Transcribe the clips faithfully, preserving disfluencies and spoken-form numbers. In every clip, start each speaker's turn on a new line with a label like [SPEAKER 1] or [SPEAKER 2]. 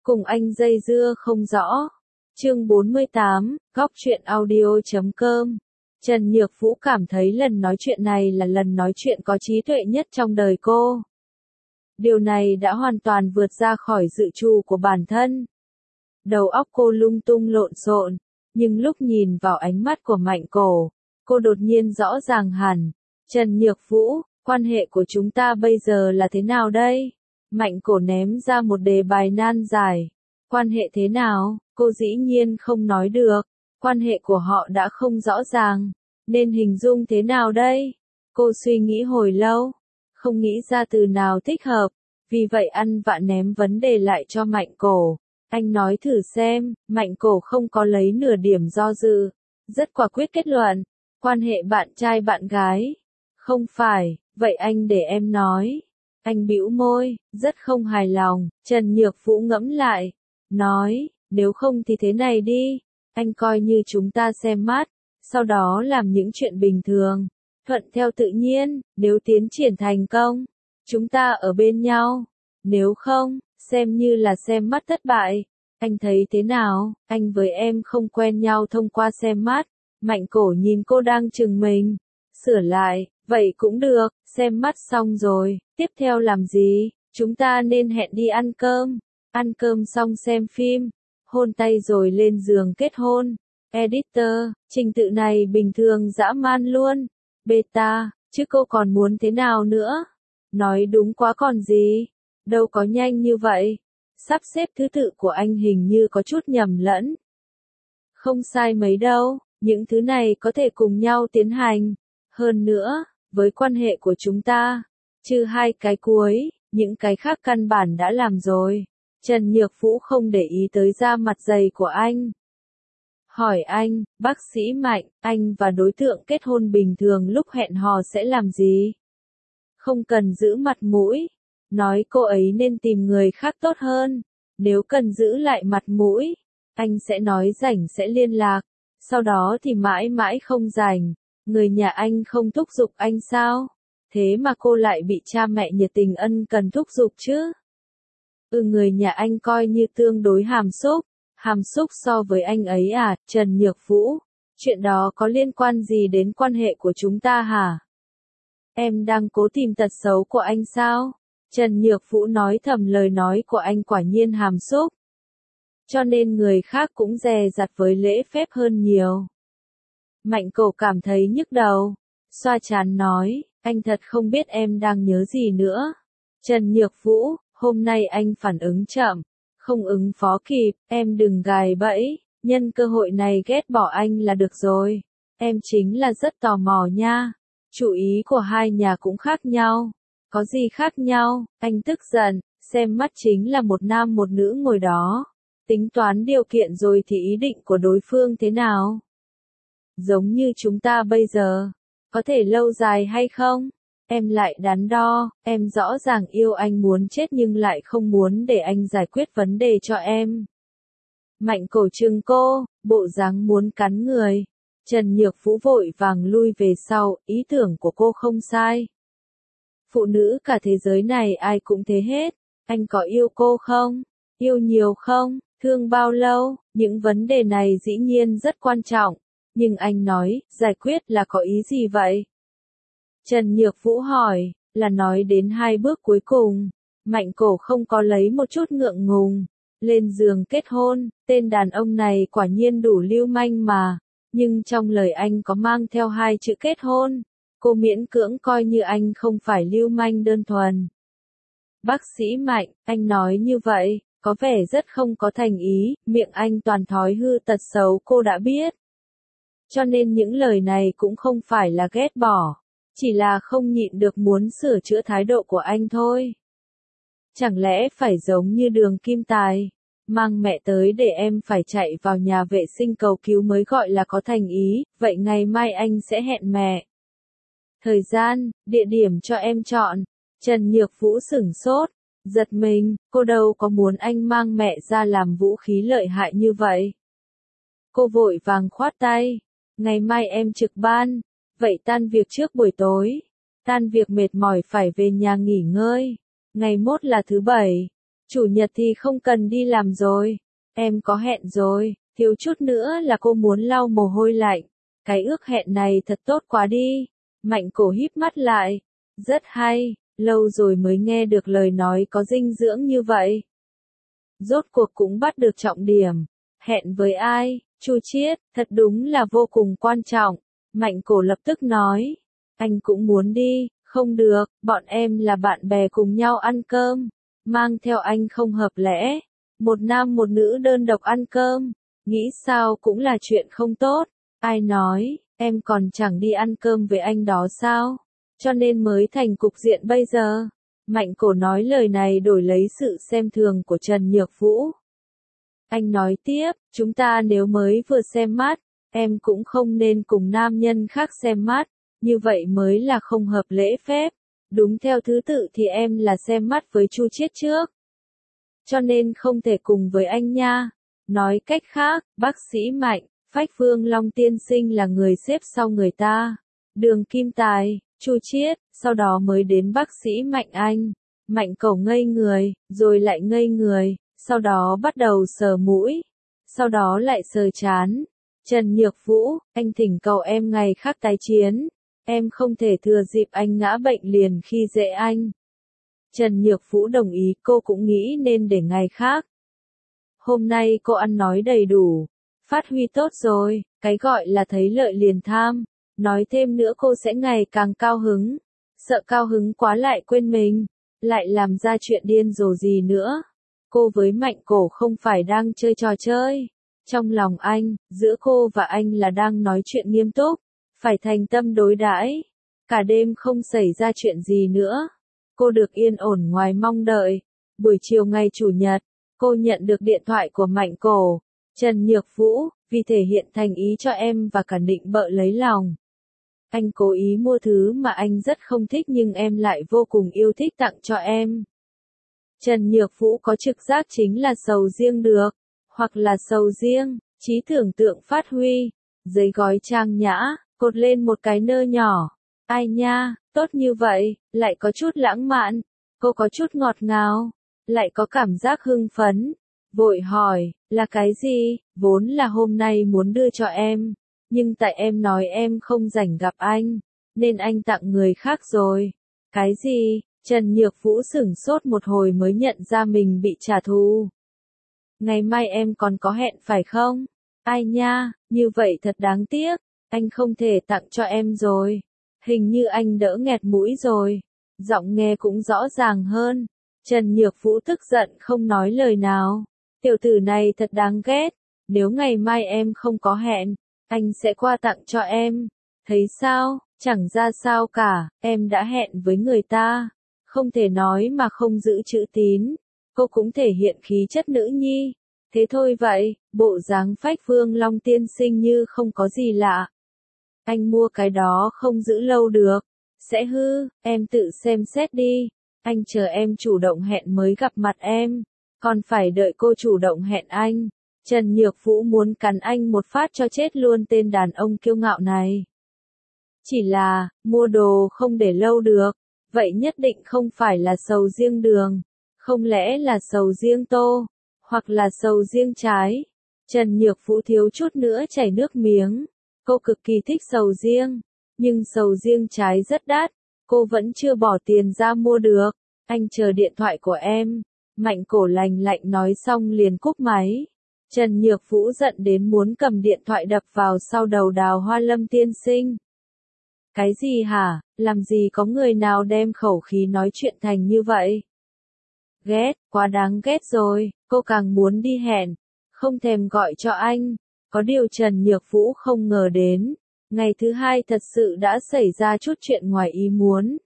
[SPEAKER 1] Cùng anh dây dưa không rõ. Chương bốn mươi tám, góc truyện audio chấm com. Trần Nhược Vũ cảm thấy lần nói chuyện này là lần nói chuyện có trí tuệ nhất trong đời cô. Điều này đã hoàn toàn vượt ra khỏi dự trù của bản thân. Đầu óc cô lung tung lộn xộn, nhưng lúc nhìn vào ánh mắt của Mạnh Cổ, cô đột nhiên rõ ràng hẳn. Trần Nhược Vũ, quan hệ của chúng ta bây giờ là thế nào đây? Mạnh Cổ ném ra một đề bài nan giải. Quan hệ thế nào? Cô dĩ nhiên không nói được. Quan hệ của họ đã không rõ ràng. Nên hình dung thế nào đây? Cô suy nghĩ hồi lâu. Không nghĩ ra từ nào thích hợp. Vì vậy ăn vạ ném vấn đề lại cho Mạnh Cổ. Anh nói thử xem. Mạnh Cổ không có lấy nửa điểm do dự. Rất quả quyết kết luận. Quan hệ bạn trai bạn gái. Không phải. Vậy anh để em nói. Anh bĩu môi. Rất không hài lòng. Trần Nhược Vũ ngẫm lại. Nói. Nếu không thì thế này đi. Anh coi như chúng ta xem mắt. Sau đó làm những chuyện bình thường. Thuận theo tự nhiên. Nếu tiến triển thành công, chúng ta ở bên nhau. Nếu không, xem như là xem mắt thất bại. Anh thấy thế nào? Anh với em không quen nhau thông qua xem mắt. Mạnh Cổ nhìn cô đang chừng mình. Sửa lại. Vậy cũng được. Xem mắt xong rồi. Tiếp theo làm gì? Chúng ta nên hẹn đi ăn cơm. Ăn cơm xong xem phim. Hôn tay rồi lên giường kết hôn. Editor, trình tự này bình thường dã man luôn. Beta, chứ cô còn muốn thế nào nữa? Nói đúng quá còn gì? Đâu có nhanh như vậy. Sắp xếp thứ tự của anh hình như có chút nhầm lẫn. Không sai mấy đâu, những thứ này có thể cùng nhau tiến hành. Hơn nữa, với quan hệ của chúng ta, trừ hai cái cuối, những cái khác căn bản đã làm rồi. Trần Nhược Vũ không để ý tới da mặt dày của anh. Hỏi anh, bác sĩ Mạnh, anh và đối tượng kết hôn bình thường lúc hẹn hò sẽ làm gì? Không cần giữ mặt mũi. Nói cô ấy nên tìm người khác tốt hơn. Nếu cần giữ lại mặt mũi, anh sẽ nói rảnh sẽ liên lạc. Sau đó thì mãi mãi không rảnh. Người nhà anh không thúc giục anh sao? Thế mà cô lại bị cha mẹ nhiệt tình ân cần thúc giục chứ? Ừ, người nhà anh coi như tương đối hàm xúc. Hàm xúc so với anh ấy à? Trần Nhược Vũ, chuyện đó có liên quan gì đến quan hệ của chúng ta hả? Em đang cố tìm tật xấu của anh sao? Trần Nhược Vũ nói thầm, lời nói của anh quả nhiên hàm xúc. Cho nên người khác cũng dè dặt với lễ phép hơn nhiều. Mạnh Cổ cảm thấy nhức đầu. Xoa trán nói, anh thật không biết em đang nhớ gì nữa. Trần Nhược Vũ, hôm nay anh phản ứng chậm. Không ứng phó kịp, em đừng gài bẫy. Nhân cơ hội này ghét bỏ anh là được rồi. Em chính là rất tò mò nha. Chủ ý của hai nhà cũng khác nhau. Có gì khác nhau? Anh tức giận. Xem mắt chính là một nam một nữ ngồi đó. Tính toán điều kiện rồi thì ý định của đối phương thế nào? Giống như chúng ta bây giờ. Có thể lâu dài hay không? Em lại đắn đo. Em rõ ràng yêu anh muốn chết nhưng lại không muốn để anh giải quyết vấn đề cho em. Mạnh Cổ trừng cô, bộ dáng muốn cắn người. Trần Nhược Vũ vội vàng lui về sau, ý tưởng của cô không sai. Phụ nữ cả thế giới này ai cũng thế hết. Anh có yêu cô không? Yêu nhiều không? Thương bao lâu? Những vấn đề này dĩ nhiên rất quan trọng. Nhưng anh nói, giải quyết là có ý gì vậy? Trần Nhược Vũ hỏi, là nói đến hai bước cuối cùng. Mạnh Cổ không có lấy một chút ngượng ngùng. Lên giường kết hôn, tên đàn ông này quả nhiên đủ lưu manh mà. Nhưng trong lời anh có mang theo hai chữ kết hôn. Cô miễn cưỡng coi như anh không phải lưu manh đơn thuần. Bác sĩ Mạnh, anh nói như vậy, có vẻ rất không có thành ý, miệng anh toàn thói hư tật xấu cô đã biết. Cho nên những lời này cũng không phải là ghét bỏ. Chỉ là không nhịn được muốn sửa chữa thái độ của anh thôi. Chẳng lẽ phải giống như Đường Kim Tài, mang mẹ tới để em phải chạy vào nhà vệ sinh cầu cứu mới gọi là có thành ý, vậy ngày mai anh sẽ hẹn mẹ. Thời gian, địa điểm cho em chọn. Trần Nhược Vũ sửng sốt, giật mình, cô đâu có muốn anh mang mẹ ra làm vũ khí lợi hại như vậy. Cô vội vàng khoát tay, ngày mai em trực ban. Vậy tan việc trước buổi tối. Tan việc mệt mỏi phải về nhà nghỉ ngơi. Ngày mốt là thứ bảy. Chủ nhật thì không cần đi làm rồi. Em có hẹn rồi, thiếu chút nữa là cô muốn lau mồ hôi lạnh. Cái ước hẹn này thật tốt quá đi. Mạnh cổ híp mắt lại. Rất hay, lâu rồi mới nghe được lời nói có dinh dưỡng như vậy. Rốt cuộc cũng bắt được trọng điểm. Hẹn với ai? Chu Chiết, thật đúng là vô cùng quan trọng. Mạnh cổ lập tức nói. Anh cũng muốn đi, không được, bọn em là bạn bè cùng nhau ăn cơm. Mang theo anh không hợp lẽ. Một nam một nữ đơn độc ăn cơm. Nghĩ sao cũng là chuyện không tốt. Ai nói, em còn chẳng đi ăn cơm với anh đó sao? Cho nên mới thành cục diện bây giờ. Mạnh cổ nói lời này đổi lấy sự xem thường của Trần Nhược Vũ. Anh nói tiếp, chúng ta nếu mới vừa xem mắt, em cũng không nên cùng nam nhân khác xem mắt, như vậy mới là không hợp lễ phép. Đúng theo thứ tự thì em là xem mắt với Chu Chiết trước. Cho nên không thể cùng với anh nha. Nói cách khác, bác sĩ Mạnh, Phách Phương Long tiên sinh là người xếp sau người ta. Đường Kim Tài, Chu Chiết, sau đó mới đến bác sĩ Mạnh Anh. Mạnh cổ ngây người, rồi lại ngây người, sau đó bắt đầu sờ mũi, sau đó lại sờ trán. Trần Nhược Vũ, anh thỉnh cầu em ngày khác tái chiến. Em không thể thừa dịp anh ngã bệnh liền khi dễ anh. Trần Nhược Vũ đồng ý, cô cũng nghĩ nên để ngày khác. Hôm nay cô ăn nói đầy đủ, phát huy tốt rồi, cái gọi là thấy lợi liền tham. Nói thêm nữa cô sẽ ngày càng cao hứng. Sợ cao hứng quá lại quên mình, lại làm ra chuyện điên rồ gì nữa. Cô với Mạnh cổ không phải đang chơi trò chơi. Trong lòng anh, giữa cô và anh là đang nói chuyện nghiêm túc. Phải thành tâm đối đãi. Cả đêm không xảy ra chuyện gì nữa. Cô được yên ổn ngoài mong đợi. Buổi chiều ngày Chủ nhật, cô nhận được điện thoại của Mạnh cổ. Trần Nhược Vũ, vì thể hiện thành ý cho em và cả định bợ lấy lòng. Anh cố ý mua thứ mà anh rất không thích nhưng em lại vô cùng yêu thích tặng cho em. Trần Nhược Vũ có trực giác chính là sầu riêng được, hoặc là sầu riêng, trí tưởng tượng phát huy, giấy gói trang nhã, cột lên một cái nơ nhỏ. Ai nha, tốt như vậy, lại có chút lãng mạn, cô có chút ngọt ngào, lại có cảm giác hưng phấn. Vội hỏi, là cái gì? Vốn là hôm nay muốn đưa cho em, nhưng tại em nói em không rảnh gặp anh, nên anh tặng người khác rồi. Cái gì? Trần Nhược Vũ sửng sốt một hồi mới nhận ra mình bị trả thù. Ngày mai em còn có hẹn phải không? Ai nha, như vậy thật đáng tiếc, anh không thể tặng cho em rồi. Hình như anh đỡ nghẹt mũi rồi. Giọng nghe cũng rõ ràng hơn. Trần Nhược Vũ tức giận không nói lời nào. Tiểu tử này thật đáng ghét. Nếu ngày mai em không có hẹn, anh sẽ qua tặng cho em. Thấy sao, chẳng ra sao cả, em đã hẹn với người ta. Không thể nói mà không giữ chữ tín. Cô cũng thể hiện khí chất nữ nhi. Thế thôi vậy, bộ dáng Phách Phương Long tiên sinh như không có gì lạ. Anh mua cái đó không giữ lâu được. Sẽ hư, em tự xem xét đi. Anh chờ em chủ động hẹn mới gặp mặt em. Còn phải đợi cô chủ động hẹn anh. Trần Nhược Vũ muốn cắn anh một phát cho chết luôn tên đàn ông kiêu ngạo này. Chỉ là, mua đồ không để lâu được. Vậy nhất định không phải là sầu riêng đường. Không lẽ là sầu riêng tô, hoặc là sầu riêng trái. Trần Nhược Vũ thiếu chút nữa chảy nước miếng. Cô cực kỳ thích sầu riêng, nhưng sầu riêng trái rất đắt. Cô vẫn chưa bỏ tiền ra mua được. Anh chờ điện thoại của em. Mạnh cổ lành lạnh nói xong liền cúp máy. Trần Nhược Vũ giận đến muốn cầm điện thoại đập vào sau đầu Đào Hoa Lâm tiên sinh. Cái gì hả, làm gì có người nào đem khẩu khí nói chuyện thành như vậy? Ghét, quá đáng ghét rồi, cô càng muốn đi hẹn, không thèm gọi cho anh. Có điều Trần Nhược Vũ không ngờ đến, ngày thứ hai thật sự đã xảy ra chút chuyện ngoài ý muốn.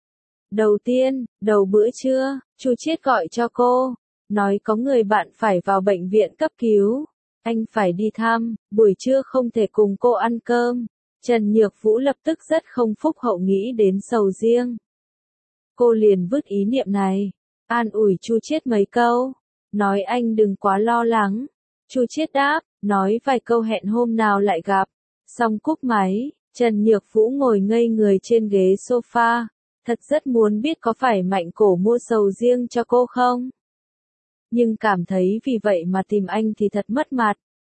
[SPEAKER 1] Đầu tiên, đầu bữa trưa, Chu Chiết gọi cho cô, nói có người bạn phải vào bệnh viện cấp cứu. Anh phải đi thăm, buổi trưa không thể cùng cô ăn cơm. Trần Nhược Vũ lập tức rất không phúc hậu nghĩ đến sầu riêng. Cô liền vứt ý niệm này, an ủi Chu Chiết mấy câu, nói anh đừng quá lo lắng. Chu Chiết đáp, nói vài câu hẹn hôm nào lại gặp. Xong cúp máy, Trần Nhược Vũ ngồi ngây người trên ghế sofa, thật rất muốn biết có phải Mạnh cổ mua sầu riêng cho cô không. nhưng cảm thấy vì vậy mà tìm anh thì thật mất mặt.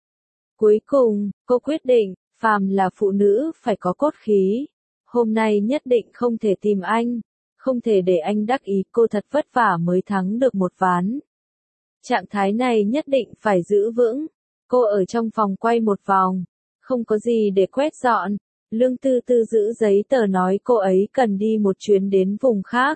[SPEAKER 1] Cuối cùng, cô quyết định, phàm là phụ nữ phải có cốt khí. Hôm nay nhất định không thể tìm anh, không thể để anh đắc ý cô thật vất vả mới thắng được một ván. Trạng thái này nhất định phải giữ vững. Cô ở trong phòng quay một vòng, không có gì để quét dọn. Lương Tư Tư giữ giấy tờ nói cô ấy cần đi một chuyến đến vùng khác.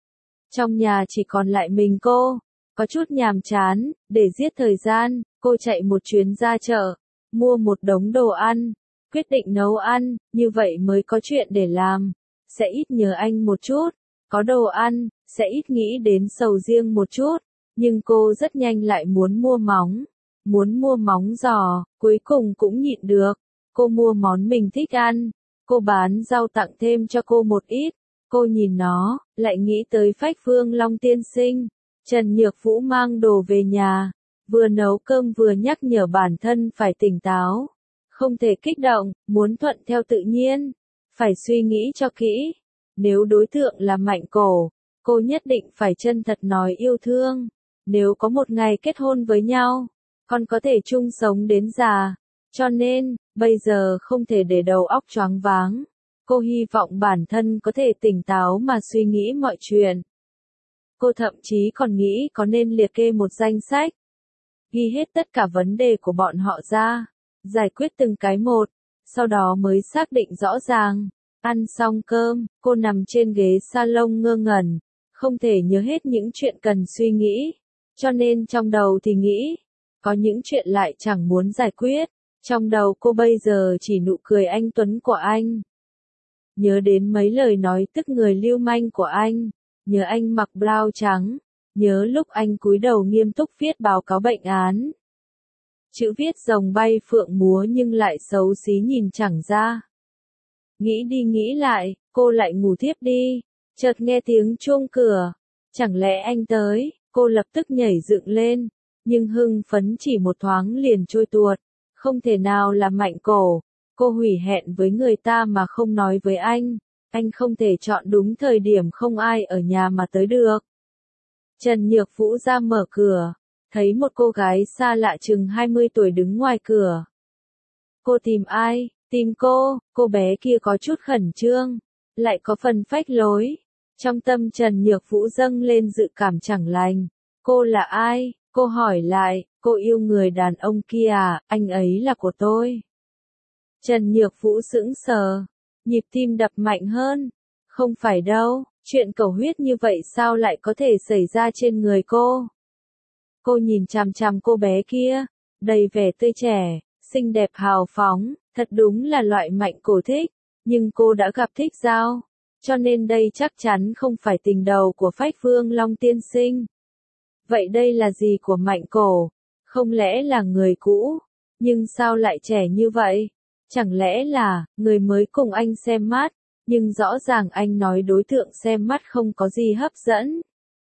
[SPEAKER 1] Trong nhà chỉ còn lại mình cô, có chút nhàm chán, để giết thời gian, cô chạy một chuyến ra chợ, mua một đống đồ ăn, quyết định nấu ăn, như vậy mới có chuyện để làm, sẽ ít nhớ anh một chút, có đồ ăn, sẽ ít nghĩ đến sầu riêng một chút, nhưng cô rất nhanh lại muốn mua móng, muốn mua móng giò, cuối cùng cũng nhịn được, cô mua món mình thích ăn, cô bán rau tặng thêm cho cô một ít, cô nhìn nó, lại nghĩ tới Phách Phương Long tiên sinh, Trần Nhược Vũ mang đồ về nhà, vừa nấu cơm vừa nhắc nhở bản thân phải tỉnh táo, không thể kích động, muốn thuận theo tự nhiên, phải suy nghĩ cho kỹ, nếu đối tượng là Mạnh Cổ, cô nhất định phải chân thật nói yêu thương, nếu có một ngày kết hôn với nhau, còn có thể chung sống đến già, cho nên, bây giờ không thể để đầu óc choáng váng. Cô hy vọng bản thân có thể tỉnh táo mà suy nghĩ mọi chuyện. Cô thậm chí còn nghĩ có nên liệt kê một danh sách, ghi hết tất cả vấn đề của bọn họ ra, giải quyết từng cái một, sau đó mới xác định rõ ràng. Ăn xong cơm, cô nằm trên ghế salon ngơ ngẩn, không thể nhớ hết những chuyện cần suy nghĩ, cho nên trong đầu thì nghĩ, có những chuyện lại chẳng muốn giải quyết, trong đầu cô bây giờ chỉ nụ cười anh tuấn của anh. Nhớ đến mấy lời nói tức người lưu manh của anh, nhớ anh mặc blau trắng, nhớ lúc anh cúi đầu nghiêm túc viết báo cáo bệnh án. Chữ viết rồng bay phượng múa nhưng lại xấu xí nhìn chẳng ra. Nghĩ đi nghĩ lại, cô lại ngủ thiếp đi, chợt nghe tiếng chuông cửa, chẳng lẽ anh tới, cô lập tức nhảy dựng lên, nhưng hưng phấn chỉ một thoáng liền trôi tuột, không thể nào là Mạnh Cổ. Cô hủy hẹn với người ta mà không nói với anh, anh không thể chọn đúng thời điểm không ai ở nhà mà tới được. Trần Nhược Vũ ra mở cửa, thấy một cô gái xa lạ chừng hai mươi tuổi đứng ngoài cửa. Cô tìm ai? Tìm cô, cô bé kia có chút khẩn trương, lại có phần phách lối. Trong tâm Trần Nhược Vũ dâng lên dự cảm chẳng lành. Cô là ai? Cô hỏi lại, cô yêu người đàn ông kia à, anh ấy là của tôi. Trần Nhược Vũ sững sờ, nhịp tim đập mạnh hơn. Không phải đâu, chuyện cầu huyết như vậy sao lại có thể xảy ra trên người cô? Cô nhìn chằm chằm cô bé kia, đầy vẻ tươi trẻ, xinh đẹp hào phóng, thật đúng là loại Mạnh Cổ thích, nhưng cô đã gặp thích giao, cho nên đây chắc chắn không phải tình đầu của Phách Phương Long tiên sinh. Vậy đây là gì của Mạnh Cổ? Không lẽ là người cũ? Nhưng sao lại trẻ như vậy? Chẳng lẽ là, người mới cùng anh xem mắt, nhưng rõ ràng anh nói đối tượng xem mắt không có gì hấp dẫn.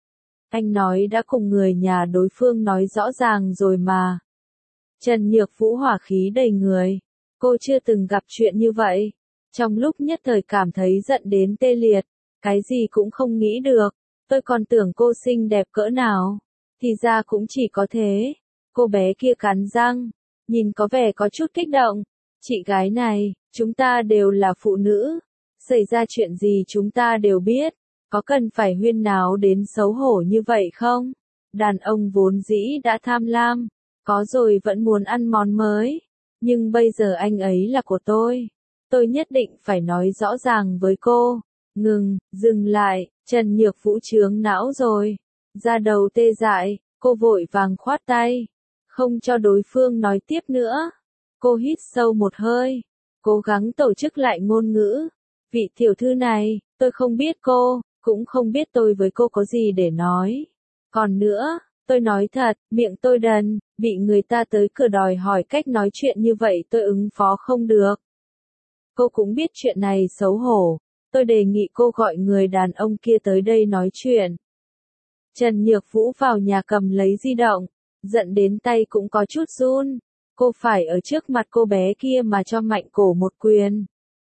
[SPEAKER 1] Anh nói đã cùng người nhà đối phương nói rõ ràng rồi mà. Trần Nhược Vũ hỏa khí đầy người, cô chưa từng gặp chuyện như vậy. Trong lúc nhất thời cảm thấy giận đến tê liệt, cái gì cũng không nghĩ được, tôi còn tưởng cô xinh đẹp cỡ nào, thì ra cũng chỉ có thế. Cô bé kia cắn răng, nhìn có vẻ có chút kích động. Chị gái này, chúng ta đều là phụ nữ, xảy ra chuyện gì chúng ta đều biết, có cần phải huyên náo đến xấu hổ như vậy không? Đàn ông vốn dĩ đã tham lam, có rồi vẫn muốn ăn món mới, nhưng bây giờ anh ấy là của tôi, tôi nhất định phải nói rõ ràng với cô. Ngừng, dừng lại, Trần Nhược Vũ chướng não rồi, da đầu tê dại, cô vội vàng khoát tay, không cho đối phương nói tiếp nữa. Cô hít sâu một hơi, cố gắng tổ chức lại ngôn ngữ. Vị tiểu thư này, tôi không biết cô, cũng không biết tôi với cô có gì để nói. Còn nữa, tôi nói thật, miệng tôi đần, bị người ta tới cửa đòi hỏi cách nói chuyện như vậy tôi ứng phó không được. Cô cũng biết chuyện này xấu hổ, tôi đề nghị cô gọi người đàn ông kia tới đây nói chuyện. Trần Nhược Vũ vào nhà cầm lấy di động, giận đến tay cũng có chút run. Cô phải ở trước mặt cô bé kia mà cho Mạnh Cổ một quyền.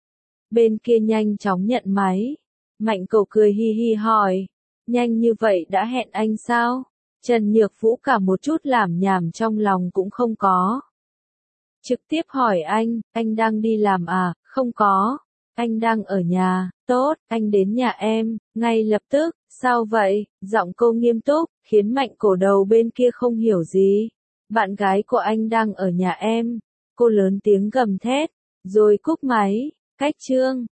[SPEAKER 1] Bên kia nhanh chóng nhận máy. Mạnh Cổ cười hi hi hỏi, nhanh như vậy đã hẹn anh sao? Trần Nhược Vũ cả một chút lảm nhảm trong lòng cũng không có. Trực tiếp hỏi anh, anh đang đi làm à? Không có. Anh đang ở nhà. Tốt, anh đến nhà em, ngay lập tức. Sao vậy? Giọng cô nghiêm túc, khiến Mạnh Cổ đầu bên kia không hiểu gì. Bạn gái của anh đang ở nhà em. Cô lớn tiếng gầm thét, rồi cúp máy. Cách chương